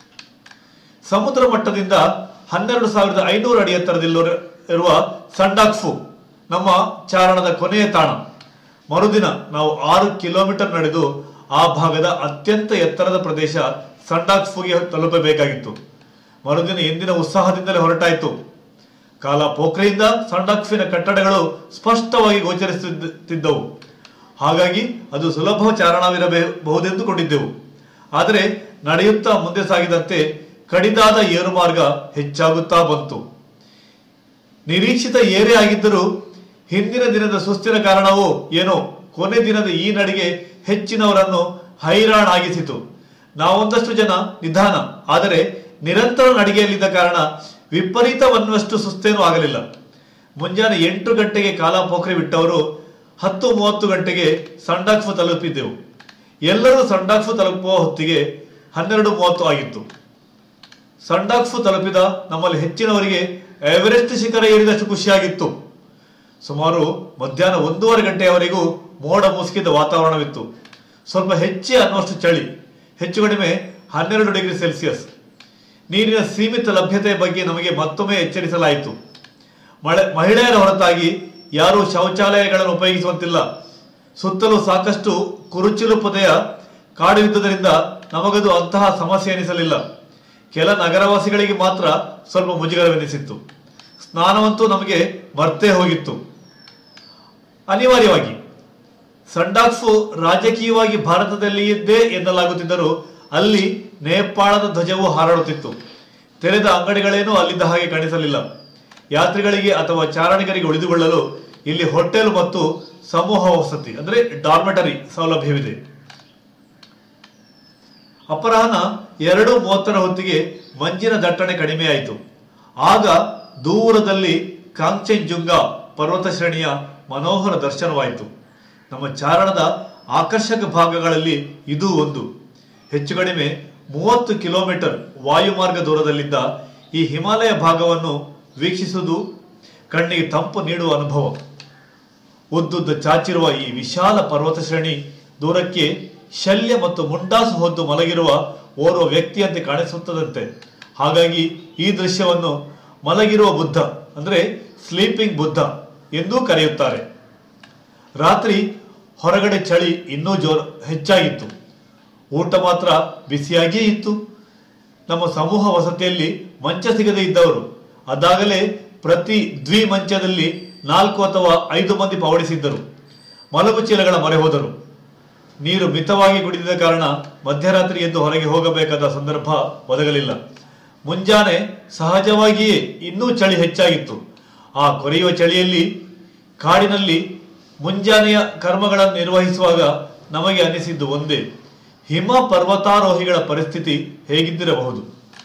ಸಮುದ್ರ ಮಟ್ಟದಿಂದ ಹನ್ನೆರಡು ಸಾವಿರದ ಐನೂರು ಅಡಿ ಎತ್ತರದಲ್ಲಿರುವ ಸಂಡಾಕ್ಫು ನಮ್ಮ ಚಾರಣದ ಕೊನೆಯ ತಾಣ. ಮರುದಿನ ನಾವು ಆರು ಕಿಲೋಮೀಟರ್ ನಡೆದು ಆ ಭಾಗದ ಅತ್ಯಂತ ಎತ್ತರದ ಪ್ರದೇಶ ಸಂಡಾಕ್ಫುಗೆ ತಲುಪಬೇಕಾಗಿತ್ತು. ಮರುದಿನ ಎಂದಿನ ಉತ್ಸಾಹದಿಂದಲೇ ಹೊರಟಾಯಿತು. ಕಾಲಾ ಪೋಖ್ರಿಯಿಂದ ಸಂಡಾಕ್ಫಿನ ಕಟ್ಟಡಗಳು ಸ್ಪಷ್ಟವಾಗಿ ಗೋಚರಿಸುತ್ತಿದ್ದವು. ಹಾಗಾಗಿ ಅದು ಸುಲಭ ಚಾರಣವಿರಬಹುದೆಂದುಕೊಂಡಿದ್ದೆವು. ಆದರೆ ನಡೆಯುತ್ತಾ ಮುಂದೆ ಸಾಗಿದಂತೆ ಕಡಿದಾದ ಏರು ಮಾರ್ಗ ಹೆಚ್ಚಾಗುತ್ತಾ ಬಂತು. ನಿರೀಕ್ಷಿತ ಏರೇ ಆಗಿದ್ದರೂ ಹಿಂದಿನ ದಿನದ ಸುಸ್ತಿನ ಕಾರಣವೋ ಏನೋ ಕೊನೆ ದಿನದ ಈ ನಡಿಗೆ ಹೆಚ್ಚಿನವರನ್ನು ಹೈರಾಣಾಗಿಸಿತು. ನಾವೊಂದಷ್ಟು ಜನ ನಿಧಾನ ಆದರೆ ನಿರಂತರ ನಡಿಗೆಯಲ್ಲಿದ್ದ ಕಾರಣ ವಿಪರೀತವನ್ನುವಷ್ಟು ಸುಸ್ತೇನೂ ಆಗಲಿಲ್ಲ. ಮುಂಜಾನೆ ಎಂಟು ಗಂಟೆಗೆ ಕಾಲಾಪೋಖ್ರಿ ಬಿಟ್ಟವರು ಹತ್ತು ಮೂವತ್ತು ಗಂಟೆಗೆ ಸಂಡಾಕ್ಫು ತಲುಪಿದ್ದೆವು. ಎಲ್ಲರೂ ಸಂಡಾಕ್ಫು ತಲುಪುವ ಹೊತ್ತಿಗೆ ಹನ್ನೆರಡು ಮೂವತ್ತು ಆಗಿತ್ತು. ಸಂಡಾಕ್ಫು ತಲುಪಿದ ನಮ್ಮಲ್ಲಿ ಹೆಚ್ಚಿನವರಿಗೆ ಎವರೆಸ್ಟ್ ಶಿಖರ ಏರಿದಷ್ಟು ಖುಷಿಯಾಗಿತ್ತು. ಸುಮಾರು ಮಧ್ಯಾಹ್ನ ಒಂದೂವರೆ ಗಂಟೆಯವರೆಗೂ ಮೋಡ ಮುಸುಕಿದ ವಾತಾವರಣವಿತ್ತು. ಸ್ವಲ್ಪ ಹೆಚ್ಚೆ ಅನ್ನುವಷ್ಟು ಚಳಿ, ಹೆಚ್ಚು ಕಡಿಮೆ ಹನ್ನೆರಡು ಡಿಗ್ರಿ ಸೆಲ್ಸಿಯಸ್. ನೀರಿನ ಸೀಮಿತ ಲಭ್ಯತೆಯ ಬಗ್ಗೆ ನಮಗೆ ಮತ್ತೊಮ್ಮೆ ಎಚ್ಚರಿಸಲಾಯಿತು. ಮಳೆ ಮಹಿಳೆಯರ ಹೊರತಾಗಿ ಯಾರೂ ಶೌಚಾಲಯಗಳನ್ನು ಉಪಯೋಗಿಸುವಂತಿಲ್ಲ. ಸುತ್ತಲೂ ಸಾಕಷ್ಟು ಕುರುಚಿಲು ಪೊದೆಯ ಕಾಡು ಇದ್ದುದರಿಂದ ನಮಗದು ಅಂತಹ ಸಮಸ್ಯೆ ಎನಿಸಲಿಲ್ಲ. ಕೆಲ ನಗರವಾಸಿಗಳಿಗೆ ಮಾತ್ರ ಸ್ವಲ್ಪ ಮುಜುಗರವೆನಿಸಿತ್ತು. ಸ್ನಾನವಂತೂ ನಮಗೆ ಮರ್ತೇ ಹೋಗಿತ್ತು. ಅನಿವಾರ್ಯವಾಗಿ ಸಂಡಾಕ್ಫು ರಾಜಕೀಯವಾಗಿ ಭಾರತದಲ್ಲಿಯದ್ದೇ ಎನ್ನಲಾಗುತ್ತಿದ್ದರೂ ಅಲ್ಲಿ ನೇಪಾಳದ ಧ್ವಜವು ಹಾರಾಡುತ್ತಿತ್ತು. ತೆರೆದ ಅಂಗಡಿಗಳೇನೂ ಅಲ್ಲಿದ್ದ ಹಾಗೆ ಕಾಣಿಸಲಿಲ್ಲ. ಯಾತ್ರಿಗಳಿಗೆ ಅಥವಾ ಚಾರಣಿಗರಿಗೆ ಉಳಿದುಕೊಳ್ಳಲು ಇಲ್ಲಿ ಹೋಟೆಲ್ ಮತ್ತು ಸಮೂಹ ವಸತಿ ಅಂದರೆ ಡಾರ್ಮೆಟರಿ ಸೌಲಭ್ಯವಿದೆ. ಅಪರಾಹ್ನ ಎರಡು ಮೂವತ್ತರ ಹೊತ್ತಿಗೆ ಮಂಜಿನ ದಟ್ಟಣೆ ಕಡಿಮೆಯಾಯಿತು. ಆಗ ದೂರದಲ್ಲಿ ಕಾಂಗ್ಚೆನ್ಜುಂಗಾ ಪರ್ವತ ಶ್ರೇಣಿಯ ಮನೋಹರ ದರ್ಶನವಾಯಿತು. ನಮ್ಮ ಚಾರಣದ ಆಕರ್ಷಕ ಭಾಗಗಳಲ್ಲಿ ಇದೂ ಒಂದು. ಹೆಚ್ಚು ಕಡಿಮೆ ಮೂವತ್ತು ಕಿಲೋಮೀಟರ್ ವಾಯುಮಾರ್ಗ ದೂರದಲ್ಲಿದ್ದ ಈ ಹಿಮಾಲಯ ಭಾಗವನ್ನು ವೀಕ್ಷಿಸುವುದು ಕಣ್ಣಿಗೆ ತಂಪು ನೀಡುವ ಅನುಭವ. ಉದ್ದುದ್ದ ಚಾಚಿರುವ ಈ ವಿಶಾಲ ಪರ್ವತ ಶ್ರೇಣಿ ದೂರಕ್ಕೆ ಶಲ್ಯ ಮತ್ತು ಮುಂಡಾಸು ಹೊದ್ದು ಮಲಗಿರುವ ಓರ್ವ ವ್ಯಕ್ತಿಯಂತೆ ಕಾಣಿಸುತ್ತದಂತೆ. ಹಾಗಾಗಿ ಈ ದೃಶ್ಯವನ್ನು ಮಲಗಿರುವ ಬುದ್ಧ ಅಂದರೆ ಸ್ಲೀಪಿಂಗ್ ಬುದ್ಧ ಎಂದೂ ಕರೆಯುತ್ತಾರೆ. ರಾತ್ರಿ ಹೊರಗಡೆ ಚಳಿ ಇನ್ನೂ ಜೋರ್ ಹೆಚ್ಚಾಗಿತ್ತು. ಊಟ ಮಾತ್ರ ಬಿಸಿಯಾಗಿಯೇ ಇತ್ತು. ನಮ್ಮ ಸಮೂಹ ವಸತಿಯಲ್ಲಿ ಮಂಚ ಸಿಗದೇ ಇದ್ದವರು ಅದಾಗಲೇ ಪ್ರತಿ ದ್ವಿ ಮಂಚದಲ್ಲಿ ನಾಲ್ಕು ಅಥವಾ ಐದು ಮಂದಿ ಪವಡಿಸಿದ್ದರು. ಮಲಗು ಚೀಲಗಳ ಮೊರೆ ಹೋದರು. ನೀರು ಮಿತವಾಗಿ ಕುಡಿದಿದ್ದ ಕಾರಣ ಮಧ್ಯರಾತ್ರಿ ಎದ್ದು ಹೊರಗೆ ಹೋಗಬೇಕಾದ ಸಂದರ್ಭ ಒದಗಲಿಲ್ಲ. ಮುಂಜಾನೆ ಸಹಜವಾಗಿಯೇ ಇನ್ನೂ ಚಳಿ ಹೆಚ್ಚಾಗಿತ್ತು. ಆ ಕೊರೆಯುವ ಚಳಿಯಲ್ಲಿ ಕಾಡಿನಲ್ಲಿ ಮುಂಜಾನೆಯ ಕರ್ಮಗಳನ್ನು ನಿರ್ವಹಿಸುವಾಗ ನಮಗೆ ಅನಿಸಿದ್ದು ಒಂದೇ, ಹಿಮ ಪರ್ವತಾರೋಹಿಗಳ ಪರಿಸ್ಥಿತಿ ಹೇಗಿದ್ದಿರಬಹುದು.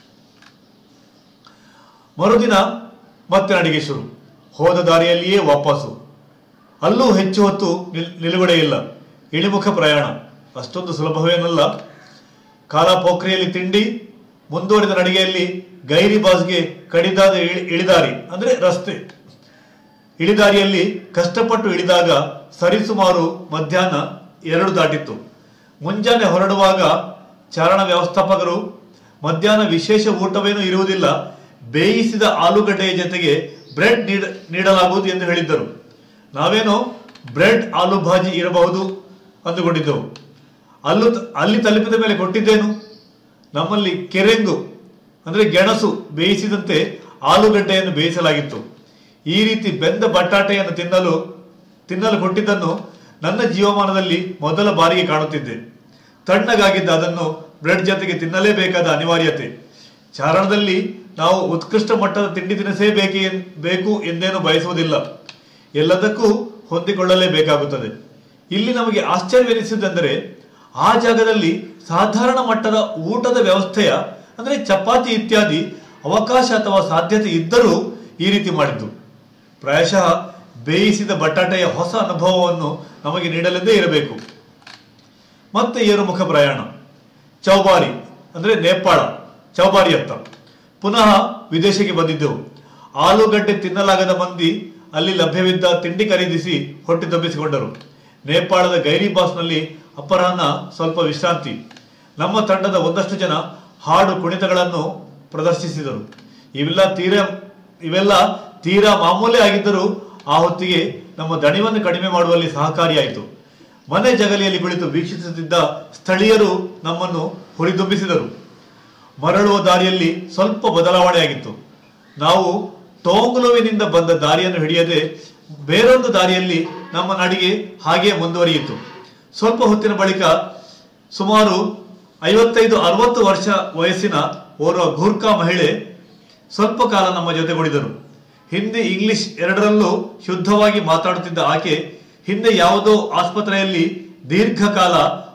ಮರುದಿನ ಮತ್ತೆ ನಡಿಗೆ ಶುರು. ಹೋದ ದಾರಿಯಲ್ಲಿಯೇ ವಾಪಸ್ಸು. ಅಲ್ಲೂ ಹೆಚ್ಚು ಹೊತ್ತು ನಿಲ್ ನಿಲುಗಡೆ ಇಲ್ಲ. ಇಳಿಮುಖ ಪ್ರಯಾಣ ಅಷ್ಟೊಂದು ಸುಲಭವೇನಲ್ಲ. ಕಾಲಾಪೋಖ್ರಿಯಲ್ಲಿ ತಿಂಡಿ, ಮುಂದುವರಿದ ನಡಿಗೆಯಲ್ಲಿ ಗೈರಿಬಾಸ್ಗೆ ಕಡಿದಾದ ಇಳಿದಾರಿ ಅಂದ್ರೆ ರಸ್ತೆ. ಇಳಿದಾರಿಯಲ್ಲಿ ಕಷ್ಟಪಟ್ಟು ಇಳಿದಾಗ ಸರಿಸುಮಾರು ಮಧ್ಯಾಹ್ನ ಎರಡು ದಾಟಿತ್ತು. ಮುಂಜಾನೆ ಹೊರಡುವಾಗ ಚಾರಣ ವ್ಯವಸ್ಥಾಪಕರು ಮಧ್ಯಾಹ್ನ ವಿಶೇಷ ಊಟವೇನೂ ಇರುವುದಿಲ್ಲ, ಬೇಯಿಸಿದ ಆಲೂಗಡ್ಡೆಯ ಜೊತೆಗೆ ಬ್ರೆಡ್ ನೀಡ ನೀಡಲಾಗುವುದು ಎಂದು ಹೇಳಿದ್ದರು. ನಾವೇನೋ ಬ್ರೆಡ್ ಆಲೂ ಭಾಜಿ ಇರಬಹುದು ಅಂದುಕೊಂಡಿದ್ದೆವು. ಅಲ್ಲೂ ಅಲ್ಲಿ ತಲುಪಿದ ಮೇಲೆ ಕೊಟ್ಟಿದ್ದೇನು, ನಮ್ಮಲ್ಲಿ ಕೆರೆಂಗು ಅಂದರೆ ಗೆಣಸು ಬೇಯಿಸಿದಂತೆ ಆಲೂಗಡ್ಡೆಯನ್ನು ಬೇಯಿಸಲಾಗಿತ್ತು. ಈ ರೀತಿ ಬೆಂದ ಬಟಾಟೆಯನ್ನು ತಿನ್ನಲು ತಿನ್ನಲು ಕೊಟ್ಟಿದ್ದನ್ನು ನನ್ನ ಜೀವಮಾನದಲ್ಲಿ ಮೊದಲ ಬಾರಿಗೆ ಕಾಣುತ್ತಿದ್ದೆ. ತಣ್ಣಗಾಗಿದ್ದ ಅದನ್ನು ಬ್ರೆಡ್ ಜೊತೆಗೆ ತಿನ್ನಲೇಬೇಕಾದ ಅನಿವಾರ್ಯತೆ. ಚಾರಣದಲ್ಲಿ ನಾವು ಉತ್ಕೃಷ್ಟ ಮಟ್ಟದ ತಿಂಡಿ ತಿನಿಸೇ ಬೇಕೇ ಬೇಕು ಎಂದೇನೂ ಬಯಸುವುದಿಲ್ಲ. ಎಲ್ಲದಕ್ಕೂ ಹೊಂದಿಕೊಳ್ಳಲೇಬೇಕಾಗುತ್ತದೆ. ಇಲ್ಲಿ ನಮಗೆ ಆಶ್ಚರ್ಯವೆನಿಸಿದ್ದೆಂದರೆ ಆ ಜಾಗದಲ್ಲಿ ಸಾಧಾರಣ ಮಟ್ಟದ ಊಟದ ವ್ಯವಸ್ಥೆಯ ಅಂದರೆ ಚಪಾತಿ ಇತ್ಯಾದಿ ಅವಕಾಶ ಅಥವಾ ಸಾಧ್ಯತೆ ಇದ್ದರೂ ಈ ರೀತಿ ಮಾಡಿದ್ದು ಪ್ರಾಯಶಃ ಬೇಯಿಸಿದ ಬಟಾಟೆಯ ಹೊಸ ಅನುಭವವನ್ನು ನಮಗೆ ನೀಡಲೆಂದೇ ಇರಬೇಕು. ಮತ್ತೆ ಏರುಮುಖ ಪ್ರಯಾಣ. ಚೌಬಾರಿ ಅಂದರೆ ನೇಪಾಳ ಚೌಬಾರಿಯತ್ತ ಪುನಃ ವಿದೇಶಕ್ಕೆ ಬಂದಿದ್ದೆವು. ಆಲೂಗಡ್ಡೆ ತಿನ್ನಲಾಗದ ಮಂದಿ ಅಲ್ಲಿ ಲಭ್ಯವಿದ್ದ ತಿಂಡಿ ಖರೀದಿಸಿ ಹೊಟ್ಟೆ ತಬ್ಬಿಸಿಕೊಂಡರು. ನೇಪಾಳದ ಗೈರಿಬಾಸ್ನಲ್ಲಿ ಅಪರಾಹ್ನ ಸ್ವಲ್ಪ ವಿಶ್ರಾಂತಿ. ನಮ್ಮ ತಂಡದ ಒಂದಷ್ಟು ಜನ ಹಾಡು ಕುಣಿತಗಳನ್ನು ಪ್ರದರ್ಶಿಸಿದರು. ಇವೆಲ್ಲ ತೀರಾ ಇವೆಲ್ಲ ತೀರಾ ಮಾಮೂಲಿ ಆಗಿದ್ದರೂ ಆ ಹೊತ್ತಿಗೆ ನಮ್ಮ ದಣಿವನ್ನು ಕಡಿಮೆ ಮಾಡುವಲ್ಲಿ ಸಹಕಾರಿಯಾಯಿತು. ಮನೆ ಜಗಲಿಯಲ್ಲಿ ಕುಳಿತು ವೀಕ್ಷಿಸುತ್ತಿದ್ದ ಸ್ಥಳೀಯರು ನಮ್ಮನ್ನು ಹುರಿದುಂಬಿಸಿದರು. ಮರಳುವ ದಾರಿಯಲ್ಲಿ ಸ್ವಲ್ಪ ಬದಲಾವಣೆಯಾಗಿತ್ತು. ನಾವು ಟೋಂಗ್ಲುವಿನಿಂದ ಬಂದ ದಾರಿಯನ್ನು ಹಿಡಿಯದೆ ಬೇರೊಂದು ದಾರಿಯಲ್ಲಿ ನಮ್ಮ ನಡಿಗೆ ಹಾಗೆ ಮುಂದುವರಿಯಿತು. ಸ್ವಲ್ಪ ಹೊತ್ತಿನ ಬಳಿಕ ಸುಮಾರು ಐವತ್ತೈದು ಅರವತ್ತು ವರ್ಷ ವಯಸ್ಸಿನ ಓರ್ವ ಗೂರ್ಖಾ ಮಹಿಳೆ ಸ್ವಲ್ಪ ಕಾಲ ನಮ್ಮ ಜೊತೆಗೂಡಿದರು. ಹಿಂದಿ ಇಂಗ್ಲಿಷ್ ಎರಡರಲ್ಲೂ ಶುದ್ಧವಾಗಿ ಮಾತಾಡುತ್ತಿದ್ದ ಆಕೆ ಹಿಂದೆ ಯಾವುದೋ ಆಸ್ಪತ್ರೆಯಲ್ಲಿ ದೀರ್ಘಕಾಲ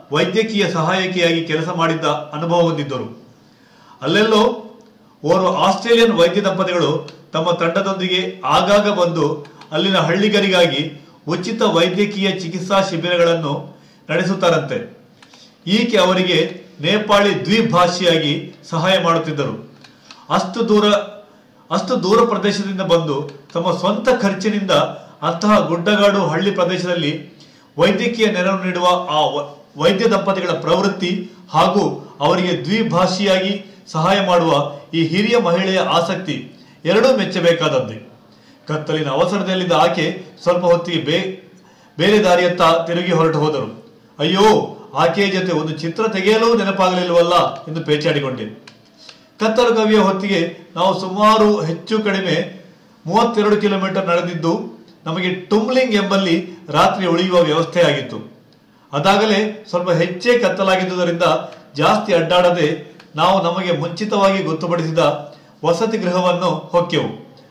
ವೈದ್ಯಕೀಯ ಸಹಾಯಕಿಯಾಗಿ ಕೆಲಸ ಮಾಡಿದ್ದ ಅನುಭವ ಹೊಂದಿದ್ದರು. ಅಲ್ಲೆಲ್ಲೋ ಓರ್ವ ಆಸ್ಟ್ರೇಲಿಯನ್ ವೈದ್ಯ ದಂಪತಿಗಳು ತಮ್ಮ ತಂಡದೊಂದಿಗೆ ಆಗಾಗ ಬಂದು ಅಲ್ಲಿನ ಹಳ್ಳಿಗರಿಗಾಗಿ ಉಚಿತ ವೈದ್ಯಕೀಯ ಚಿಕಿತ್ಸಾ ಶಿಬಿರಗಳನ್ನು ನಡೆಸುತ್ತಾರಂತೆ. ಈಕೆ ಅವರಿಗೆ ನೇಪಾಳಿ ದ್ವಿಭಾಷಿಯಾಗಿ ಸಹಾಯ ಮಾಡುತ್ತಿದ್ದರು. ಅಷ್ಟು ದೂರ ಅಷ್ಟು ದೂರ ಪ್ರದೇಶದಿಂದ ಬಂದು ತಮ್ಮ ಸ್ವಂತ ಖರ್ಚಿನಿಂದ ಅಂತಹ ಗುಡ್ಡಗಾಡು ಹಳ್ಳಿ ಪ್ರದೇಶದಲ್ಲಿ ವೈದ್ಯಕೀಯ ನೆರವು ನೀಡುವ ಆ ವೈದ್ಯ ದಂಪತಿಗಳ ಪ್ರವೃತ್ತಿ ಹಾಗೂ ಅವರಿಗೆ ದ್ವಿಭಾಷಿಯಾಗಿ ಸಹಾಯ ಮಾಡುವ ಈ ಹಿರಿಯ ಮಹಿಳೆಯ ಆಸಕ್ತಿ ಎರಡೂ ಮೆಚ್ಚಬೇಕಾದದ್ದೇ. ಕತ್ತಲಿನ ಅವಸರದಲ್ಲಿದ್ದ ಆಕೆ ಸ್ವಲ್ಪ ಹೊತ್ತಿಗೆ ಬೇ ಬೇರೆ ದಾರಿಯತ್ತ ತಿರುಗಿ ಹೊರಟು ಹೋದರು. ಅಯ್ಯೋ, ಆಕೆಯ ಜೊತೆ ಒಂದು ಚಿತ್ರ ತೆಗೆಯಲು ನೆನಪಾಗಲಿಲ್ವಲ್ಲ ಎಂದು ಪೇಚಾಡಿಕೊಂಡೆ. ಕತ್ತಲು ಕವಿಯ ಹೊತ್ತಿಗೆ ನಾವು ಸುಮಾರು ಹೆಚ್ಚು ಕಡಿಮೆ ಮೂವತ್ತೆರಡು ಕಿಲೋಮೀಟರ್ ನಡೆದಿದ್ದು ನಮಗೆ ಟುಮ್ಲಿಂಗ್ ಎಂಬಲ್ಲಿ ರಾತ್ರಿ ಉಳಿಯುವ ವ್ಯವಸ್ಥೆ ಆಗಿತ್ತು. ಅದಾಗಲೇ ಸ್ವಲ್ಪ ಹೆಚ್ಚೇ ಕತ್ತಲಾಗಿದ್ದುದರಿಂದ ಜಾಸ್ತಿ ಅಡ್ಡಾಡದೆ ನಾವು ನಮಗೆ ಮುಂಚಿತವಾಗಿ ಗೊತ್ತುಪಡಿಸಿದ ವಸತಿ ಗೃಹವನ್ನು ಹೊಕ್ಕೆವು.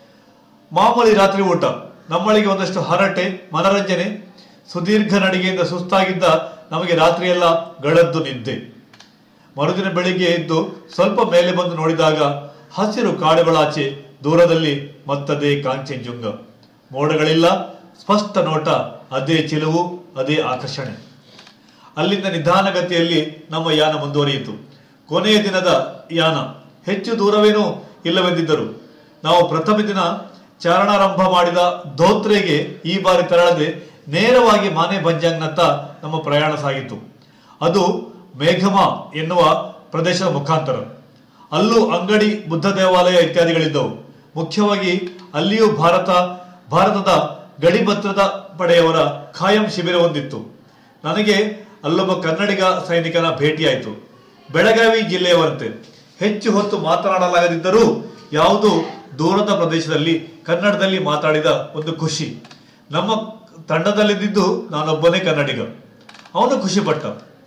ಮಾಮೂಲಿ ರಾತ್ರಿ ಊಟ, ನಮ್ಮಳಿಗೆ ಒಂದಷ್ಟು ಹರಟೆ, ಮನರಂಜನೆ. ಸುದೀರ್ಘ ನಡಿಗೆಯಿಂದ ಸುಸ್ತಾಗಿದ್ದ ನಮಗೆ ರಾತ್ರಿಯೆಲ್ಲ ಗಡದ್ದು ನಿದ್ದೆ. ಮರುದಿನ ಬೆಳಿಗ್ಗೆ ಎದ್ದು ಸ್ವಲ್ಪ ಮೇಲೆ ಬಂದು ನೋಡಿದಾಗ ಹಸಿರು ಕಾಡುಗಳಾಚೆ ದೂರದಲ್ಲಿ ಮತ್ತದೇ ಕಾಂಚನಜುಂಗ. ಮೋಡಗಳಿಲ್ಲ, ಸ್ಪಷ್ಟ ನೋಟ, ಅದೇ ಚಿಲುವು, ಅದೇ ಆಕರ್ಷಣೆ. ಅಲ್ಲಿಂದ ನಿಧಾನಗತಿಯಲ್ಲಿ ನಮ್ಮ ಯಾನ ಮುಂದುವರಿಯಿತು. ಕೊನೆಯ ದಿನದ ಯಾನ. ಹೆಚ್ಚು ದೂರವೇನೂ ಇಲ್ಲವೆಂದಿದ್ದರು. ನಾವು ಪ್ರಥಮ ದಿನ ಚಾರಣಾರಂಭ ಮಾಡಿದ ಧೋತ್ರೆಗೆ ಈ ಬಾರಿ ತೆರಳದೆ ನೇರವಾಗಿ ಮಾನೆ ಬಂಜಾಂಗ್ನತ್ತ ನಮ್ಮ ಪ್ರಯಾಣ ಸಾಗಿತು. ಅದು ಮೇಘಮ ಎನ್ನುವ ಪ್ರದೇಶದ ಮುಖಾಂತರ. ಅಲ್ಲೂ ಅಂಗಡಿ, ಬುದ್ಧ ದೇವಾಲಯ ಇತ್ಯಾದಿಗಳಿದ್ದವು. ಮುಖ್ಯವಾಗಿ ಅಲ್ಲಿಯೂ ಭಾರತ ಭಾರತದ ಗಡಿ ಭದ್ರತಾ ಪಡೆಯವರ ಖಾಯಂ ಶಿಬಿರ ಹೊಂದಿತ್ತು. ನನಗೆ ಅಲ್ಲೊಬ್ಬ ಕನ್ನಡಿಗ ಸೈನಿಕನ ಭೇಟಿಯಾಯಿತು. ಬೆಳಗಾವಿ ಜಿಲ್ಲೆಯವರಂತೆ. ಹೆಚ್ಚು ಹೊತ್ತು ಮಾತನಾಡಲಾಗದಿದ್ದರೂ ಯಾವುದು ದೂರದ ಪ್ರದೇಶದಲ್ಲಿ ಕನ್ನಡದಲ್ಲಿ ಮಾತಾಡಿದ ಒಂದು ಖುಷಿ. ನಮ್ಮ ತಂಡದಲ್ಲಿದ್ದು ನಾನೊಬ್ಬನೇ ಕನ್ನಡಿಗ. ಅವನು ಖುಷಿ ಪಟ್ಟ.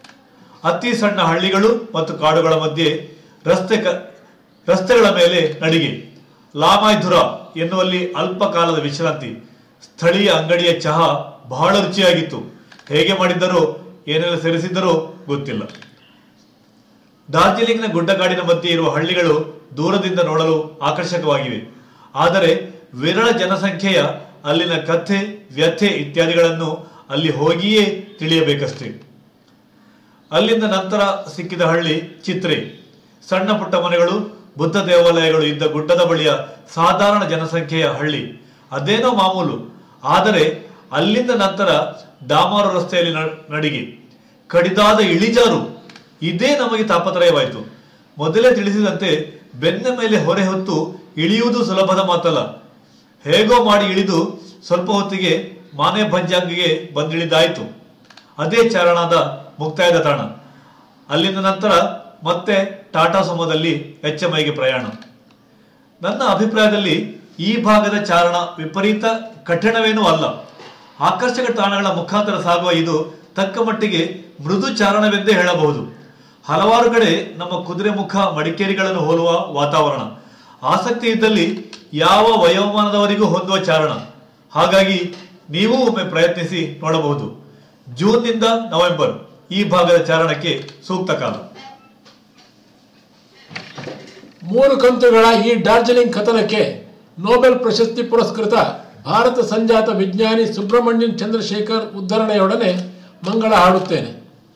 ಅತಿ ಸಣ್ಣ ಹಳ್ಳಿಗಳು ಮತ್ತು ಕಾಡುಗಳ ಮಧ್ಯೆ ರಸ್ತೆ ಕ ರಸ್ತೆಗಳ ಮೇಲೆ ನಡಿಗೆ. ಲಾಮಾಯ್ಧುರ ಎನ್ನುವಲ್ಲಿ ಅಲ್ಪ ಕಾಲದ ವಿಶ್ರಾಂತಿ. ಸ್ಥಳೀಯ ಅಂಗಡಿಯ ಚಹಾ ಬಹಳ ರುಚಿಯಾಗಿತ್ತು. ಹೇಗೆ ಮಾಡಿದ್ದರೋ ಏನೆಲ್ಲ ಸೇರಿಸಿದ್ದರೋ ಗೊತ್ತಿಲ್ಲ. ಡಾರ್ಜಿಲಿಂಗ್ನ ಗುಡ್ಡಗಾಡಿನ ಮಧ್ಯೆ ಇರುವ ಹಳ್ಳಿಗಳು ದೂರದಿಂದ ನೋಡಲು ಆಕರ್ಷಕವಾಗಿವೆ. ಆದರೆ ವಿರಳ ಜನಸಂಖ್ಯೆಯ ಅಲ್ಲಿನ ಕಥೆ, ವ್ಯಥೆ ಇತ್ಯಾದಿಗಳನ್ನು ಅಲ್ಲಿ ಹೋಗಿಯೇ ತಿಳಿಯಬೇಕಷ್ಟೇ. ಅಲ್ಲಿಂದ ನಂತರ ಸಿಕ್ಕಿದ ಹಳ್ಳಿ ಚಿತ್ರೆ. ಸಣ್ಣ ಪುಟ್ಟ ಮನೆಗಳು, ಬುದ್ಧ ದೇವಾಲಯಗಳು ಇದ್ದ ಗುಡ್ಡದ ಬಳಿಯ ಸಾಧಾರಣ ಜನಸಂಖ್ಯೆಯ ಹಳ್ಳಿ. ಅದೇನೋ ಮಾಮೂಲು. ಆದರೆ ಅಲ್ಲಿಂದ ನಂತರ ಡಾಮಾರು ರಸ್ತೆಯಲ್ಲಿ ನಡಿಗೆ, ಕಡಿದಾದ ಇಳಿಜಾರು. ಇದೇ ನಮಗೆ ತಾಪತ್ರಯವಾಯಿತು. ಮೊದಲೇ ತಿಳಿಸಿದಂತೆ ಬೆನ್ನ ಮೇಲೆ ಹೊರೆ ಹೊತ್ತು ಇಳಿಯುವುದು ಸುಲಭದ ಮಾತಲ್ಲ. ಹೇಗೋ ಮಾಡಿ ಇಳಿದು ಸ್ವಲ್ಪ ಹೊತ್ತಿಗೆ ಮಾನೆ ಭಂಜಾಂಗಿಗೆ ಬಂದಿಳಿದಾಯಿತು. ಅದೇ ಚಾರಣದ ಮುಕ್ತಾಯದ ತಾಣ. ಅಲ್ಲಿಂದ ನಂತರ ಮತ್ತೆ ಟಾಟಾ ಸುಮೋದಲ್ಲಿ ಎಚ್ ಎಂ ಐಗೆ ಪ್ರಯಾಣ. ನನ್ನ ಅಭಿಪ್ರಾಯದಲ್ಲಿ ಈ ಭಾಗದ ಚಾರಣ ವಿಪರೀತ ಕಠಿಣವೇನೂ ಅಲ್ಲ. ಆಕರ್ಷಕ ತಾಣಗಳ ಮುಖಾಂತರ ಸಾಗುವ ಇದು ತಕ್ಕ ಮಟ್ಟಿಗೆ ಮೃದು ಚಾರಣವೆಂದೇ ಹೇಳಬಹುದು. ಹಲವಾರು ಕಡೆ ನಮ್ಮ ಕುದುರೆ ಮುಖ, ಮಡಿಕೇರಿಗಳನ್ನು ಹೋಲುವ ವಾತಾವರಣ. ಆಸಕ್ತಿ ಇದ್ದಲ್ಲಿ ಯಾವ ವಯೋಮಾನದವರಿಗೂ ಹೊಂದುವ ಚಾರಣ. ಹಾಗಾಗಿ ನೀವು ಒಮ್ಮೆ ಪ್ರಯತ್ನಿಸಿ ನೋಡಬಹುದು. ಜೂನ್ನಿಂದ ನವೆಂಬರ್ ಈ ಭಾಗದ ಚಾರಣಕ್ಕೆ ಸೂಕ್ತ ಕಾಲ. ಮೂರು ಕಂತುಗಳ ಈ ಡಾರ್ಜಿಲಿಂಗ್ ಕಥನಕ್ಕೆ ನೊಬೆಲ್ ಪ್ರಶಸ್ತಿ ಪುರಸ್ಕೃತ ಭಾರತ ಸಂಜಾತ ವಿಜ್ಞಾನಿ ಸುಬ್ರಹ್ಮಣ್ಯನ್ ಚಂದ್ರಶೇಖರ್ ಉದ್ಧರಣೆಯೊಡನೆ ಮಂಗಳ ಹಾಡುತ್ತೇನೆ.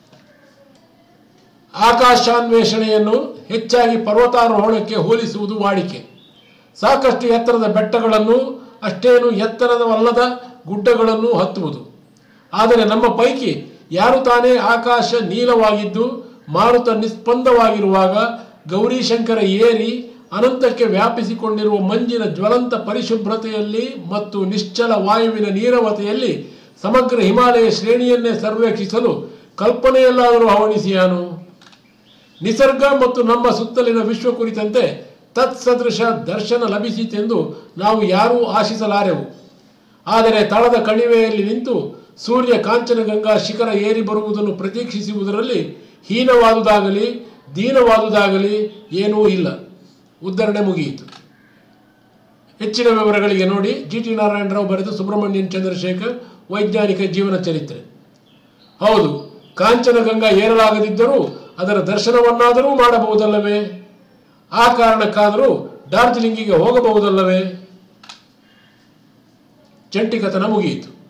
ಆಕಾಶಾನ್ವೇಷಣೆಯನ್ನು ಹೆಚ್ಚಾಗಿ ಪರ್ವತಾರೋಹಣಕ್ಕೆ ಹೋಲಿಸುವುದು ವಾಡಿಕೆ. ಸಾಕಷ್ಟು ಎತ್ತರದ ಬೆಟ್ಟಗಳನ್ನು, ಅಷ್ಟೇನು ಎತ್ತರದವಲ್ಲದ ಗುಡ್ಡಗಳನ್ನು ಹತ್ತುವುದು. ಆದರೆ ನಮ್ಮ ಪೈಕಿ ಯಾರು ತಾನೇ ಆಕಾಶ ನೀಲವಾಗಿದ್ದು ಮಾರುತ ನಿಸ್ಪಂದವಾಗಿರುವಾಗ ಗೌರೀಶಂಕರ ಏರಿ ಅನಂತಕ್ಕೆ ವ್ಯಾಪಿಸಿಕೊಂಡಿರುವ ಮಂಜಿನ ಜ್ವಲಂತ ಪರಿಶುಭ್ರತೆಯಲ್ಲಿ ಮತ್ತು ನಿಶ್ಚಲ ವಾಯುವಿನ ನೀರವತೆಯಲ್ಲಿ ಸಮಗ್ರ ಹಿಮಾಲಯ ಶ್ರೇಣಿಯನ್ನೇ ಸರ್ವೇಕ್ಷಿಸಲು ಕಲ್ಪನೆಯಲ್ಲಾದರೂ ಹವಣಿಸಿಯಾನು? ನಿಸರ್ಗ ಮತ್ತು ನಮ್ಮ ಸುತ್ತಲಿನ ವಿಶ್ವ ಕುರಿತಂತೆ ತತ್ಸದೃಶ ದರ್ಶನ ಲಭಿಸಿತೆಂದು ನಾವು ಯಾರೂ ಆಶಿಸಲಾರೆವು. ಆದರೆ ತಳದ ಕಣಿವೆಯಲ್ಲಿ ನಿಂತು ಸೂರ್ಯ ಕಾಂಚನಗಂಗಾ ಶಿಖರ ಏರಿ ಬರುವುದನ್ನು ಪ್ರತೀಕ್ಷಿಸುವುದರಲ್ಲಿ ಹೀನವಾದುದಾಗಲಿ ದೀನವಾದುದಾಗಲಿ ಏನೂ ಇಲ್ಲ. ಉದ್ಧರಣೆ ಮುಗಿಯಿತು. ಹೆಚ್ಚಿನ ವಿವರಗಳಿಗೆ ನೋಡಿ ಜಿ ಟಿ ನಾರಾಯಣರಾವ್ ಬರೆದ ಸುಬ್ರಹ್ಮಣ್ಯನ್ ಚಂದ್ರಶೇಖರ್ ವೈಜ್ಞಾನಿಕ ಜೀವನ ಚರಿತ್ರೆ. ಹೌದು, ಕಾಂಚನಗಂಗಾ ಏರಲಾಗದಿದ್ದರೂ ಅದರ ದರ್ಶನವನ್ನಾದರೂ ಮಾಡಬಹುದಲ್ಲವೇ? ಆ ಕಾರಣಕ್ಕಾದರೂ ಡಾರ್ಜಿಲಿಂಗಿಗೆ ಹೋಗಬಹುದಲ್ಲವೇ? ಚಂಟಿ ಕಥನ ಮುಗಿಯಿತು.